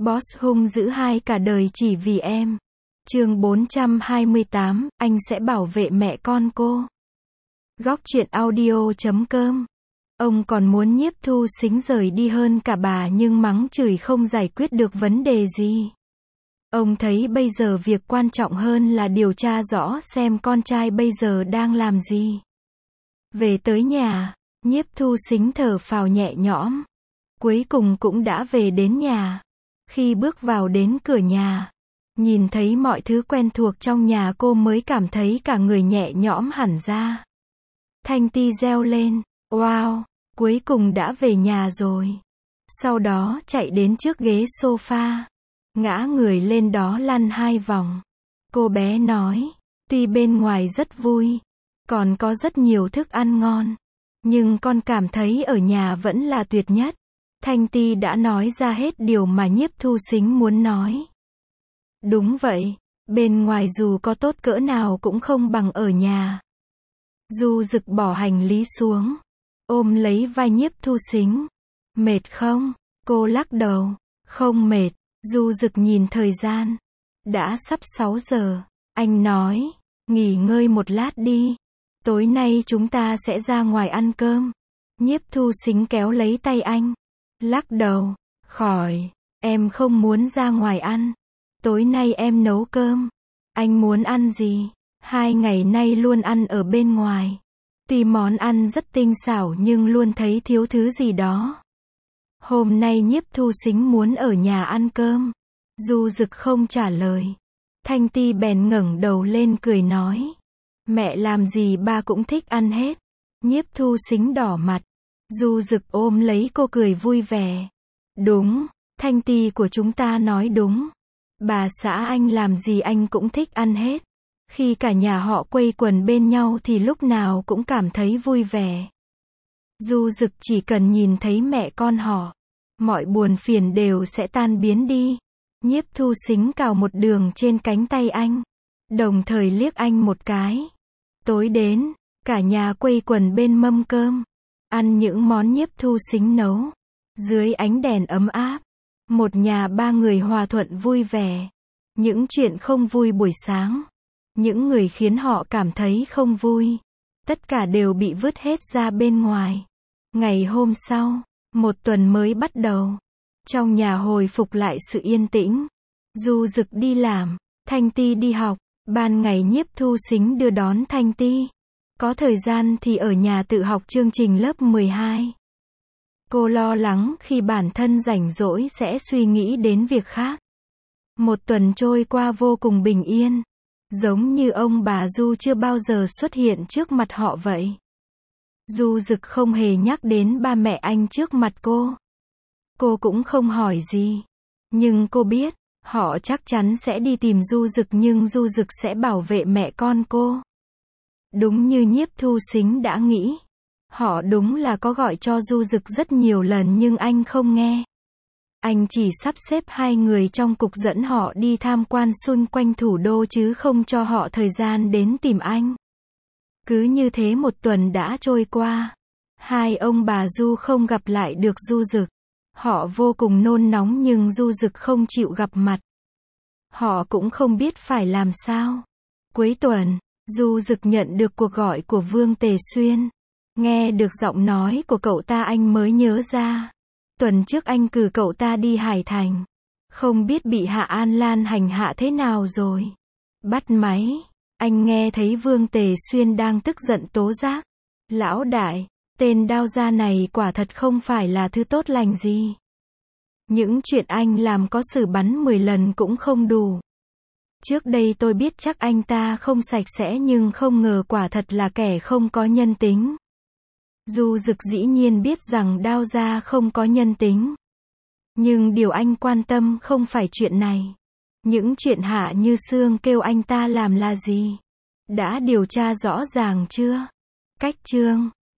Boss hung dữ hai cả đời chỉ vì em. Chương 428, anh sẽ bảo vệ mẹ con cô. Góc truyện audio.com. Ông còn muốn Nhiếp Thu Sính rời đi hơn cả bà nhưng mắng chửi không giải quyết được vấn đề gì. Ông thấy bây giờ việc quan trọng hơn là điều tra rõ xem con trai bây giờ đang làm gì. Về tới nhà, Nhiếp Thu Sính thở phào nhẹ nhõm. Cuối cùng cũng đã về đến nhà. Khi bước vào đến cửa nhà, nhìn thấy mọi thứ quen thuộc trong nhà cô mới cảm thấy cả người nhẹ nhõm hẳn ra. Thanh Ti reo lên, wow, cuối cùng đã về nhà rồi. Sau đó chạy đến trước ghế sofa, ngã người lên đó lăn 2 vòng. Cô bé nói, tuy bên ngoài rất vui, còn có rất nhiều thức ăn ngon, nhưng con cảm thấy ở nhà vẫn là tuyệt nhất. Thanh Ti đã nói ra hết điều mà Nhiếp Thu Sính muốn nói. Đúng vậy, bên ngoài dù có tốt cỡ nào cũng không bằng ở nhà. Du Dực bỏ hành lý xuống, ôm lấy vai Nhiếp Thu Sính. Mệt không? Cô lắc đầu, không mệt. Du Dực nhìn thời gian, đã sắp 6 giờ. Anh nói, nghỉ ngơi một lát đi. Tối nay chúng ta sẽ ra ngoài ăn cơm. Nhiếp Thu Sính kéo lấy tay anh. Lắc đầu, khỏi, em không muốn ra ngoài ăn. Tối nay em nấu cơm. Anh muốn ăn gì? 2 ngày nay luôn ăn ở bên ngoài. Tuy món ăn rất tinh xảo nhưng luôn thấy thiếu thứ gì đó. Hôm nay Nhiếp Thu Sính muốn ở nhà ăn cơm. Du Dực không trả lời. Thanh Ti bèn ngẩng đầu lên cười nói. Mẹ làm gì ba cũng thích ăn hết. Nhiếp Thu Sính đỏ mặt. Du Dực ôm lấy cô cười vui vẻ. Đúng, Thanh Ti của chúng ta nói đúng. Bà xã anh làm gì anh cũng thích ăn hết. Khi cả nhà họ quây quần bên nhau thì lúc nào cũng cảm thấy vui vẻ. Du Dực chỉ cần nhìn thấy mẹ con họ, mọi buồn phiền đều sẽ tan biến đi. Nhiếp Thu Sính cào một đường trên cánh tay anh, đồng thời liếc anh một cái. Tối đến, cả nhà quây quần bên mâm cơm, ăn những món Nhiếp Thu Sính nấu. Dưới ánh đèn ấm áp, một nhà 3 người hòa thuận vui vẻ. Những chuyện không vui buổi sáng, những người khiến họ cảm thấy không vui, tất cả đều bị vứt hết ra bên ngoài. Ngày hôm sau, một tuần mới bắt đầu. Trong nhà hồi phục lại sự yên tĩnh. Du Dực đi làm, Thanh Ti đi học. Ban ngày Nhiếp Thu Sính đưa đón Thanh Ti. Có thời gian thì ở nhà tự học chương trình lớp 12. Cô lo lắng khi bản thân rảnh rỗi sẽ suy nghĩ đến việc khác. Một tuần trôi qua vô cùng bình yên. Giống như ông bà Du chưa bao giờ xuất hiện trước mặt họ vậy. Du Dực không hề nhắc đến ba mẹ anh trước mặt cô. Cô cũng không hỏi gì. Nhưng cô biết, họ chắc chắn sẽ đi tìm Du Dực nhưng Du Dực sẽ bảo vệ mẹ con cô. Đúng như Nhiếp Thu Sính đã nghĩ. Họ đúng là có gọi cho Du Dực rất nhiều lần nhưng anh không nghe. Anh chỉ sắp xếp 2 người trong cục dẫn họ đi tham quan xung quanh thủ đô chứ không cho họ thời gian đến tìm anh. Cứ như thế một tuần đã trôi qua. 2 ông bà Du không gặp lại được Du Dực. Họ vô cùng nôn nóng nhưng Du Dực không chịu gặp mặt. Họ cũng không biết phải làm sao. Cuối tuần, Du Dực nhận được cuộc gọi của Vương Tề Xuyên. Nghe được giọng nói của cậu ta anh mới nhớ ra. Tuần trước anh cử cậu ta đi Hải Thành. Không biết bị Hạ An Lan hành hạ thế nào rồi. Bắt máy, anh nghe thấy Vương Tề Xuyên đang tức giận tố giác. Lão đại, tên đao gia này quả thật không phải là thứ tốt lành gì. Những chuyện anh làm có xử bắn 10 lần cũng không đủ. Trước đây tôi biết chắc anh ta không sạch sẽ nhưng không ngờ quả thật là kẻ không có nhân tính. Du Dực dĩ nhiên biết rằng đao gia không có nhân tính. Nhưng điều anh quan tâm không phải chuyện này. Những chuyện Hạ Như Sương kêu anh ta làm là gì? Đã điều tra rõ ràng chưa? Cách chương